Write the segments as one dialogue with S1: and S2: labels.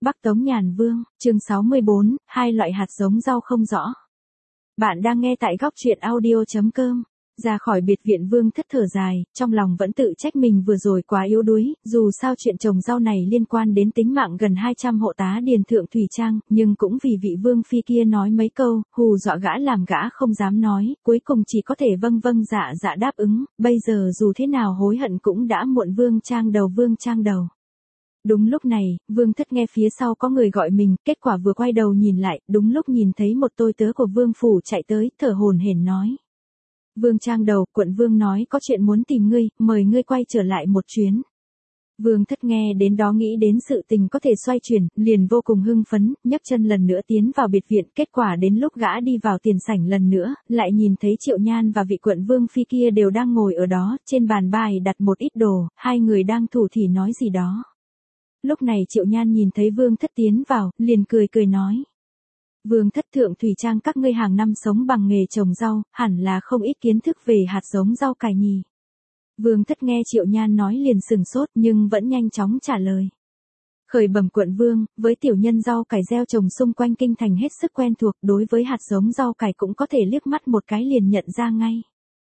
S1: Bắc Tống Nhàn Vương, chương 64, hai loại hạt giống rau không rõ. Bạn đang nghe tại góc truyện audio.com. Ra khỏi biệt viện Vương Thất thở dài, trong lòng vẫn tự trách mình vừa rồi quá yếu đuối, dù sao chuyện trồng rau này liên quan đến tính mạng gần 200 hộ tá điền thượng Thủy Trang, nhưng cũng vì vị Vương Phi kia nói mấy câu, hù dọa gã làm gã không dám nói, cuối cùng chỉ có thể vâng vâng dạ dạ đáp ứng, bây giờ dù thế nào hối hận cũng đã muộn. Vương Trang đầu. Đúng lúc này, Vương Thất nghe phía sau có người gọi mình, kết quả vừa quay đầu nhìn lại, đúng lúc nhìn thấy một tôi tớ của Vương Phủ chạy tới, thở hổn hển nói. Vương Trang đầu, quận Vương nói có chuyện muốn tìm ngươi, mời ngươi quay trở lại một chuyến. Vương Thất nghe đến đó nghĩ đến sự tình có thể xoay chuyển, liền vô cùng hưng phấn, nhấc chân lần nữa tiến vào biệt viện, kết quả đến lúc gã đi vào tiền sảnh lần nữa, lại nhìn thấy Triệu Nhan và vị quận Vương Phi kia đều đang ngồi ở đó, trên bàn bài đặt một ít đồ, hai người đang thủ thỉ nói gì đó. Lúc này Triệu Nhan nhìn thấy Vương Thất tiến vào, liền cười nói. Vương Thất thượng Thủy Trang các ngươi hàng năm sống bằng nghề trồng rau, hẳn là không ít kiến thức về hạt giống rau cải nhỉ. Vương Thất nghe Triệu Nhan nói liền sừng sốt nhưng vẫn nhanh chóng trả lời. Khởi bẩm quận Vương, với tiểu nhân rau cải gieo trồng xung quanh kinh thành hết sức quen thuộc, đối với hạt giống rau cải cũng có thể liếc mắt một cái liền nhận ra ngay.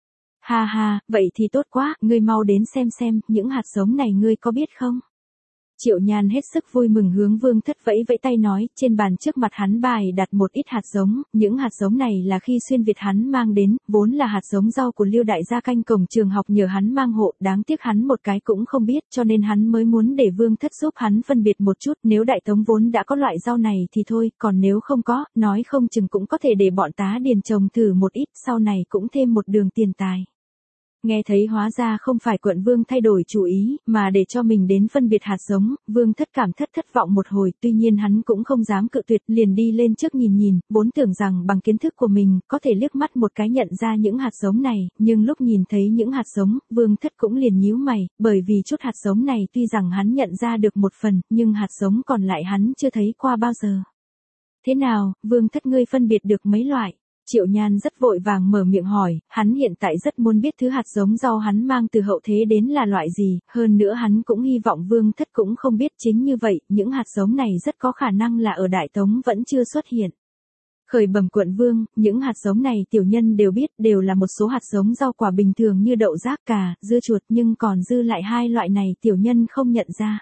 S1: Ha, vậy thì tốt quá, ngươi mau đến xem, những hạt giống này ngươi có biết không? Triệu Nhan hết sức vui mừng hướng Vương Thất vẫy tay nói, trên bàn trước mặt hắn bài đặt một ít hạt giống, những hạt giống này là khi xuyên Việt hắn mang đến, vốn là hạt giống rau của Liêu đại gia canh cổng trường học nhờ hắn mang hộ, đáng tiếc hắn một cái cũng không biết, cho nên hắn mới muốn để Vương Thất giúp hắn phân biệt một chút, nếu Đại Tống vốn đã có loại rau này thì thôi, còn nếu không có, nói không chừng cũng có thể để bọn tá điền trồng thử một ít, sau này cũng thêm một đường tiền tài. Nghe thấy hóa ra không phải quận Vương thay đổi chủ ý, mà để cho mình đến phân biệt hạt giống, Vương Thất cảm thất vọng một hồi, tuy nhiên hắn cũng không dám cự tuyệt, liền đi lên trước nhìn, vốn tưởng rằng bằng kiến thức của mình, có thể liếc mắt một cái nhận ra những hạt giống này, nhưng lúc nhìn thấy những hạt giống, Vương Thất cũng liền nhíu mày, bởi vì chút hạt giống này tuy rằng hắn nhận ra được một phần, nhưng hạt giống còn lại hắn chưa thấy qua bao giờ. Thế nào, Vương Thất ngươi phân biệt được mấy loại? Triệu Nhan rất vội vàng mở miệng hỏi, hắn hiện tại rất muốn biết thứ hạt giống rau hắn mang từ hậu thế đến là loại gì, hơn nữa hắn cũng hy vọng Vương Thất cũng không biết. Chính như vậy, những hạt giống này rất có khả năng là ở Đại Tống vẫn chưa xuất hiện. Khởi bẩm quận Vương, những hạt giống này tiểu nhân đều biết, đều là một số hạt giống rau quả bình thường như đậu rác, cà, dưa chuột, nhưng còn dư lại hai loại này tiểu nhân không nhận ra.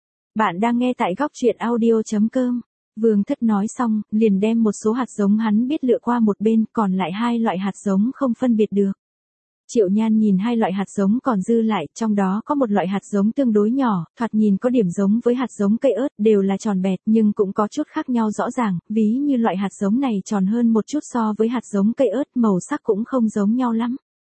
S1: Bạn đang nghe tại góc truyện audio.com. Vương Thất nói xong, liền đem một số hạt giống hắn biết lựa qua một bên, còn lại hai loại hạt giống không phân biệt được. Triệu Nhan nhìn hai loại hạt giống còn dư lại, trong đó có một loại hạt giống tương đối nhỏ, thoạt nhìn có điểm giống với hạt giống cây ớt, đều là tròn bẹt nhưng cũng có chút khác nhau rõ ràng, ví như loại hạt giống này tròn hơn một chút so với hạt giống cây ớt, màu sắc cũng không giống nhau lắm.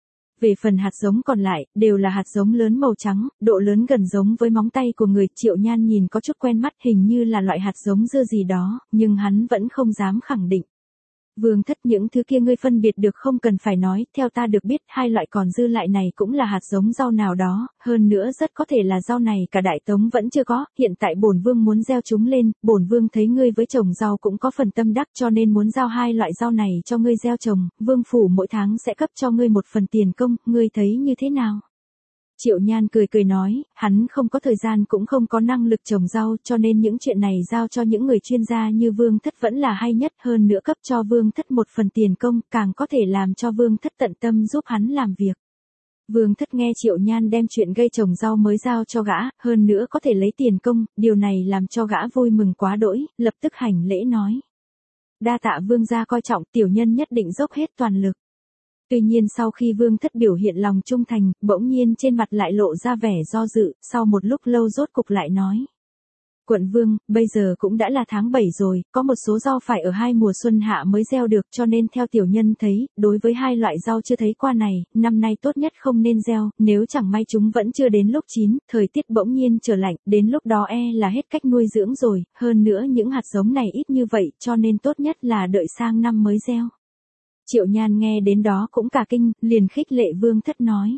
S1: Về phần hạt giống còn lại, đều là hạt giống lớn màu trắng, độ lớn gần giống với móng tay của người. Triệu Nhan nhìn có chút quen mắt, hình như là loại hạt giống dưa gì đó, nhưng hắn vẫn không dám khẳng định. Vương Thất những thứ kia ngươi phân biệt được không cần phải nói, theo ta được biết hai loại còn dư lại này cũng là hạt giống rau nào đó, hơn nữa rất có thể là rau này cả Đại Tống vẫn chưa có, hiện tại bổn Vương muốn gieo chúng lên, bổn Vương thấy ngươi với trồng rau cũng có phần tâm đắc cho nên muốn giao hai loại rau này cho ngươi gieo trồng, Vương Phủ mỗi tháng sẽ cấp cho ngươi một phần tiền công, ngươi thấy như thế nào? Triệu Nhan cười nói, hắn không có thời gian cũng không có năng lực trồng rau cho nên những chuyện này giao cho những người chuyên gia như Vương Thất vẫn là hay nhất, hơn nữa cấp cho Vương Thất một phần tiền công càng có thể làm cho Vương Thất tận tâm giúp hắn làm việc. Vương Thất nghe Triệu Nhan đem chuyện gây trồng rau mới giao cho gã, hơn nữa có thể lấy tiền công, điều này làm cho gã vui mừng quá đỗi, lập tức hành lễ nói. Đa tạ Vương gia coi trọng, tiểu nhân nhất định dốc hết toàn lực. Tuy nhiên sau khi Vương Thất biểu hiện lòng trung thành, bỗng nhiên trên mặt lại lộ ra vẻ do dự, sau một lúc lâu rốt cục lại nói. Quận Vương, bây giờ cũng đã là tháng 7 rồi, có một số rau phải ở hai mùa xuân hạ mới gieo được cho nên theo tiểu nhân thấy, đối với hai loại rau chưa thấy qua này, năm nay tốt nhất không nên gieo, nếu chẳng may chúng vẫn chưa đến lúc chín, thời tiết bỗng nhiên trở lạnh, đến lúc đó là hết cách nuôi dưỡng rồi, hơn nữa những hạt giống này ít như vậy cho nên tốt nhất là đợi sang năm mới gieo. Triệu Nhan nghe đến đó cũng cả kinh, liền khích lệ Vương Thất nói.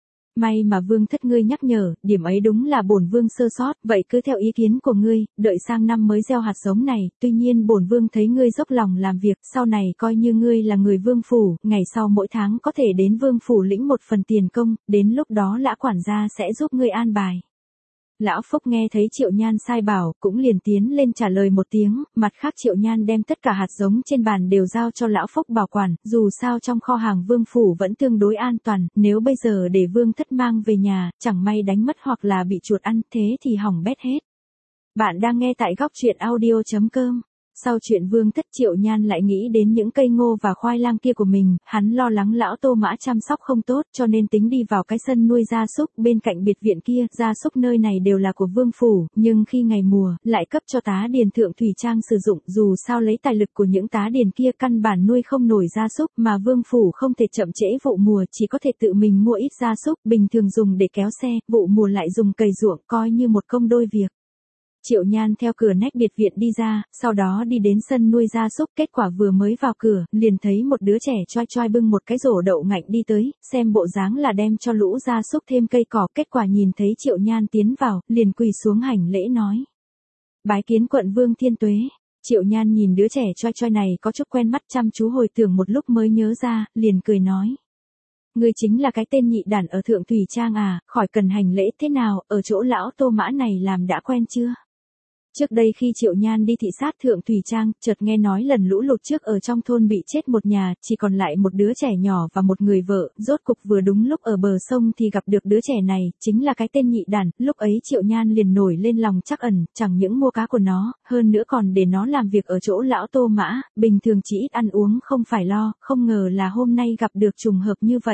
S1: May mà Vương Thất ngươi nhắc nhở, điểm ấy đúng là bổn Vương sơ sót, vậy cứ theo ý kiến của ngươi, đợi sang năm mới gieo hạt giống này, tuy nhiên bổn Vương thấy ngươi dốc lòng làm việc, sau này coi như ngươi là người Vương Phủ, ngày sau mỗi tháng có thể đến Vương Phủ lĩnh một phần tiền công, đến lúc đó lã quản gia sẽ giúp ngươi an bài. Lão Phúc nghe thấy Triệu Nhan sai bảo, cũng liền tiến lên trả lời một tiếng, mặt khác Triệu Nhan đem tất cả hạt giống trên bàn đều giao cho Lão Phúc bảo quản, dù sao trong kho hàng Vương phủ vẫn tương đối an toàn, nếu bây giờ để Vương thất mang về nhà, chẳng may đánh mất hoặc là bị chuột ăn, thế thì hỏng bét hết. Bạn đang nghe tại góc truyện audio.com. Sau chuyện Vương thất, Triệu Nhan lại nghĩ đến những cây ngô và khoai lang kia của mình, hắn lo lắng lão Tô Mã chăm sóc không tốt, cho nên tính đi vào cái sân nuôi gia súc bên cạnh biệt viện kia, gia súc nơi này đều là của Vương phủ, nhưng khi ngày mùa, lại cấp cho tá điền Thượng Thủy Trang sử dụng, dù sao lấy tài lực của những tá điền kia căn bản nuôi không nổi gia súc, mà Vương phủ không thể chậm trễ vụ mùa, chỉ có thể tự mình mua ít gia súc, bình thường dùng để kéo xe, vụ mùa lại dùng cày ruộng, coi như một công đôi việc. Triệu Nhan theo cửa nách biệt viện đi ra, sau đó đi đến sân nuôi gia súc, kết quả vừa mới vào cửa, liền thấy một đứa trẻ choi choi bưng một cái rổ đậu ngạnh đi tới, xem bộ dáng là đem cho lũ gia súc thêm cây cỏ, kết quả nhìn thấy Triệu Nhan tiến vào, liền quỳ xuống hành lễ nói. Bái kiến quận Vương thiên tuế. Triệu Nhan nhìn đứa trẻ choi choi này có chút quen mắt, chăm chú hồi tưởng một lúc mới nhớ ra, liền cười nói. Ngươi chính là cái tên nhị đản ở Thượng Thủy Trang à, khỏi cần hành lễ, thế nào, ở chỗ lão Tô Mã này làm đã quen chưa? Trước đây khi Triệu Nhan đi thị sát Thượng Thủy Trang, chợt nghe nói lần lũ lụt trước ở trong thôn bị chết một nhà, chỉ còn lại một đứa trẻ nhỏ và một người vợ, rốt cục vừa đúng lúc ở bờ sông thì gặp được đứa trẻ này, chính là cái tên nhị đản, lúc ấy Triệu Nhan liền nổi lên lòng trắc ẩn, chẳng những mua cá của nó, hơn nữa còn để nó làm việc ở chỗ lão Tô Mã, bình thường chỉ ít ăn uống không phải lo, không ngờ là hôm nay gặp được trùng hợp như vậy.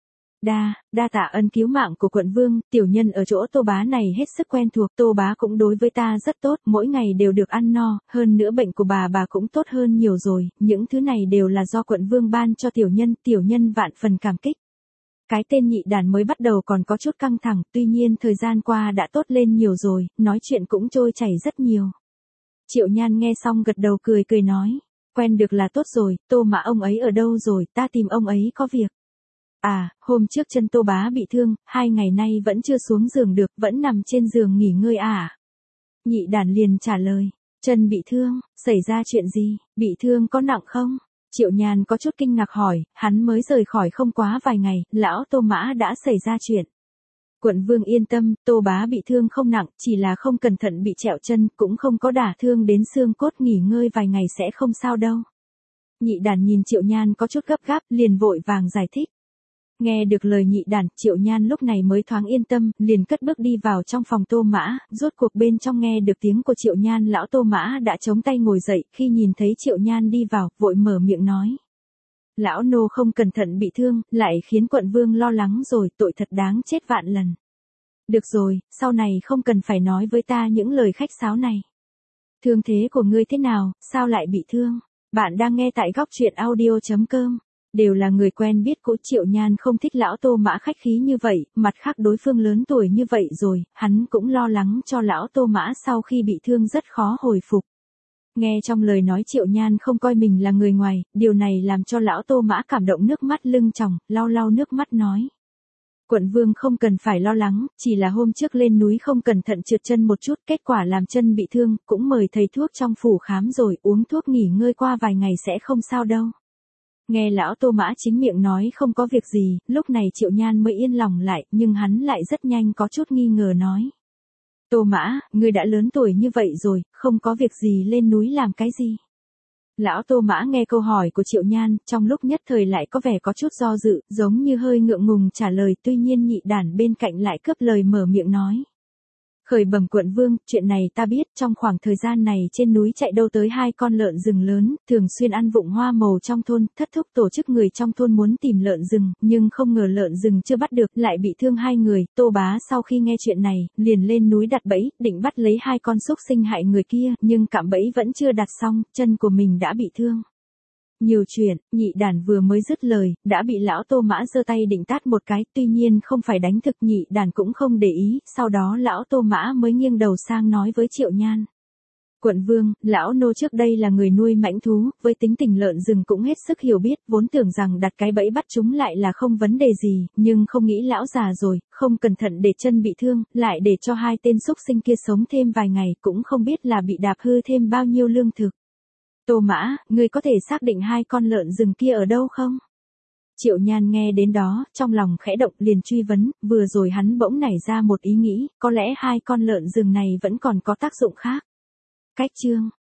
S1: Đa tạ ân cứu mạng của quận Vương, tiểu nhân ở chỗ Tô bá này hết sức quen thuộc, Tô bá cũng đối với ta rất tốt, mỗi ngày đều được ăn no, hơn nữa bệnh của bà cũng tốt hơn nhiều rồi, những thứ này đều là do quận Vương ban cho tiểu nhân vạn phần cảm kích. Cái tên nhị đàn mới bắt đầu còn có chút căng thẳng, tuy nhiên thời gian qua đã tốt lên nhiều rồi, nói chuyện cũng trôi chảy rất nhiều. Triệu Nhan nghe xong gật đầu cười nói, quen được là tốt rồi, Tô Mã ông ấy ở đâu rồi, ta tìm ông ấy có việc. À, hôm trước chân Tô bá bị thương, 2 ngày nay vẫn chưa xuống giường được, vẫn nằm trên giường nghỉ ngơi à. Nhị đàn liền trả lời, chân bị thương, xảy ra chuyện gì, bị thương có nặng không? Triệu Nhan có chút kinh ngạc hỏi, hắn mới rời khỏi không quá vài ngày, lão Tô Mã đã xảy ra chuyện. Quận Vương yên tâm, Tô bá bị thương không nặng, chỉ là không cẩn thận bị trẹo chân, cũng không có đả thương đến xương cốt, nghỉ ngơi vài ngày sẽ không sao đâu. Nhị đàn nhìn Triệu Nhan có chút gấp gáp, liền vội vàng giải thích. Nghe được lời nhị đàn, Triệu Nhan lúc này mới thoáng yên tâm, liền cất bước đi vào trong phòng Tô Mã, rốt cuộc bên trong nghe được tiếng của Triệu Nhan, lão Tô Mã đã chống tay ngồi dậy, khi nhìn thấy Triệu Nhan đi vào, vội mở miệng nói. Lão nô không cẩn thận bị thương, lại khiến quận Vương lo lắng rồi, tội thật đáng chết vạn lần. Được rồi, sau này không cần phải nói với ta những lời khách sáo này. Thương thế của ngươi thế nào, sao lại bị thương? Bạn đang nghe tại góc truyện audio.com. Đều là người quen biết cũ, Triệu Nhan không thích lão Tô Mã khách khí như vậy, mặt khác đối phương lớn tuổi như vậy rồi, hắn cũng lo lắng cho lão Tô Mã sau khi bị thương rất khó hồi phục. Nghe trong lời nói Triệu Nhan không coi mình là người ngoài, điều này làm cho lão Tô Mã cảm động, nước mắt lưng tròng, lau nước mắt nói. Quận Vương không cần phải lo lắng, chỉ là hôm trước lên núi không cẩn thận trượt chân một chút, kết quả làm chân bị thương, cũng mời thầy thuốc trong phủ khám rồi, uống thuốc nghỉ ngơi qua vài ngày sẽ không sao đâu. Nghe lão Tô Mã chính miệng nói không có việc gì, lúc này Triệu Nhan mới yên lòng lại, nhưng hắn lại rất nhanh có chút nghi ngờ nói. Tô Mã, ngươi đã lớn tuổi như vậy rồi, không có việc gì lên núi làm cái gì? Lão Tô Mã nghe câu hỏi của Triệu Nhan, trong lúc nhất thời lại có vẻ có chút do dự, giống như hơi ngượng ngùng trả lời, tuy nhiên nhị đản bên cạnh lại cướp lời mở miệng nói. Khởi bẩm quận Vương, chuyện này ta biết, trong khoảng thời gian này trên núi chạy đâu tới 2 con lợn rừng lớn, thường xuyên ăn vụng hoa màu trong thôn, thất thúc tổ chức người trong thôn muốn tìm lợn rừng, nhưng không ngờ lợn rừng chưa bắt được, lại bị thương 2 người, Tô bá sau khi nghe chuyện này, liền lên núi đặt bẫy, định bắt lấy 2 con xúc sinh hại người kia, nhưng cạm bẫy vẫn chưa đặt xong, chân của mình đã bị thương. Nhiều chuyện, nhị đản vừa mới dứt lời, đã bị lão Tô Mã giơ tay định tát một cái, tuy nhiên không phải đánh thực, nhị đản cũng không để ý, sau đó lão Tô Mã mới nghiêng đầu sang nói với Triệu Nhan. Quận Vương, lão nô trước đây là người nuôi mãnh thú, với tính tình lợn rừng cũng hết sức hiểu biết, vốn tưởng rằng đặt cái bẫy bắt chúng lại là không vấn đề gì, nhưng không nghĩ lão già rồi, không cẩn thận để chân bị thương, lại để cho 2 tên xúc sinh kia sống thêm vài ngày, cũng không biết là bị đạp hư thêm bao nhiêu lương thực. Tô Mã, ngươi có thể xác định 2 con lợn rừng kia ở đâu không? Triệu Nhan nghe đến đó, trong lòng khẽ động liền truy vấn, vừa rồi hắn bỗng nảy ra một ý nghĩ, có lẽ hai con lợn rừng này vẫn còn có tác dụng khác. Cách chương